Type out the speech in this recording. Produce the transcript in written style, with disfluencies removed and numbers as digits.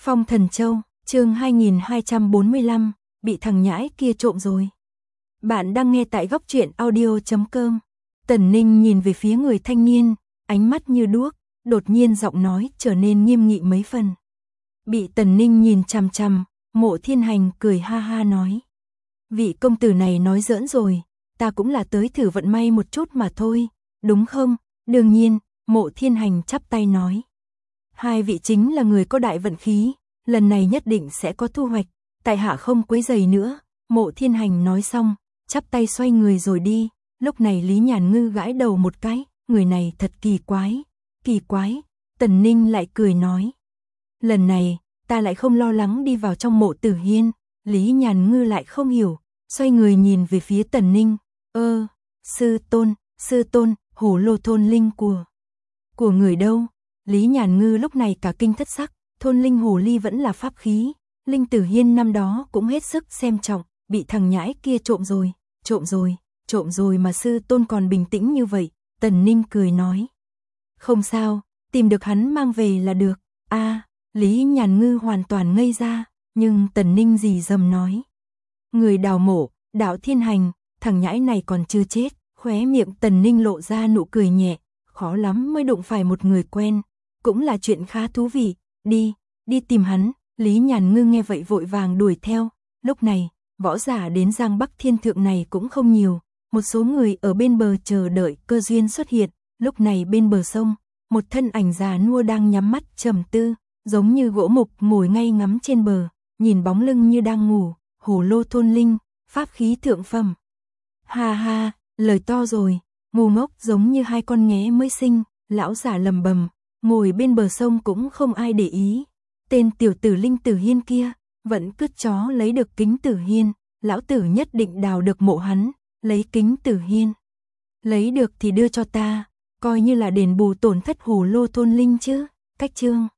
Phong Thần Châu, chương 2245, bị thằng nhãi kia trộm rồi. Bạn đang nghe tại góc truyện audio.com. Tần Ninh nhìn về phía người thanh niên, ánh mắt như đuốc, đột nhiên giọng nói trở nên nghiêm nghị mấy phần. Bị Tần Ninh nhìn chằm chằm, Mộ Thiên Hành cười ha ha nói. Vị công tử này nói giỡn rồi, ta cũng là tới thử vận may một chút mà thôi, đúng không? Đương nhiên, Mộ Thiên Hành chắp tay nói. Hai vị chính là người có đại vận khí, lần này nhất định sẽ có thu hoạch, tại hạ không quấy rầy nữa. Mộ Thiên Hành nói xong, chắp tay xoay người rồi đi. Lúc này Lý Nhàn Ngư gãi đầu một cái, người này thật kỳ quái, kỳ quái. Tần Ninh lại cười nói. Lần này, ta lại không lo lắng đi vào trong Mộ Tử Hiên. Lý Nhàn Ngư lại không hiểu, xoay người nhìn về phía Tần Ninh. Sư tôn, Hồ Lô thôn linh của người đâu? Lý Nhàn Ngư lúc này cả kinh thất sắc, thôn linh hồ ly vẫn là pháp khí, Linh Tử Hiên năm đó cũng hết sức xem trọng, bị thằng nhãi kia trộm rồi mà sư tôn còn bình tĩnh như vậy. Tần Ninh cười nói. Không sao, tìm được hắn mang về là được. Lý Nhàn Ngư hoàn toàn ngây ra, nhưng Tần Ninh rì rầm nói. Người đào mộ, Đạo Thiên Hành, thằng nhãi này còn chưa chết. Khóe miệng Tần Ninh lộ ra nụ cười nhẹ, khó lắm mới đụng phải một người quen, cũng là chuyện khá thú vị, đi tìm hắn. Lý Nhàn Ngư nghe vậy vội vàng đuổi theo. Lúc này, võ giả đến Giang Bắc Thiên Thượng này cũng không nhiều, một số người ở bên bờ chờ đợi cơ duyên xuất hiện. Lúc này bên bờ sông, một thân ảnh già nua đang nhắm mắt trầm tư, giống như gỗ mục ngồi ngay ngắm trên bờ, nhìn bóng lưng như đang ngủ. Hồ Lô thôn linh, pháp khí thượng phẩm. Ha ha, lời to rồi, ngu ngốc giống như hai con nghé mới sinh. Lão giả lầm bầm, ngồi bên bờ sông cũng không ai để ý. Tên tiểu tử Linh Tử Hiên kia, vẫn cứt chó lấy được Kính Tử Hiên, lão tử nhất định đào được mộ hắn, lấy Kính Tử Hiên. Lấy được thì đưa cho ta, coi như là đền bù tổn thất Hồ Lô thôn linh chứ. Cách chương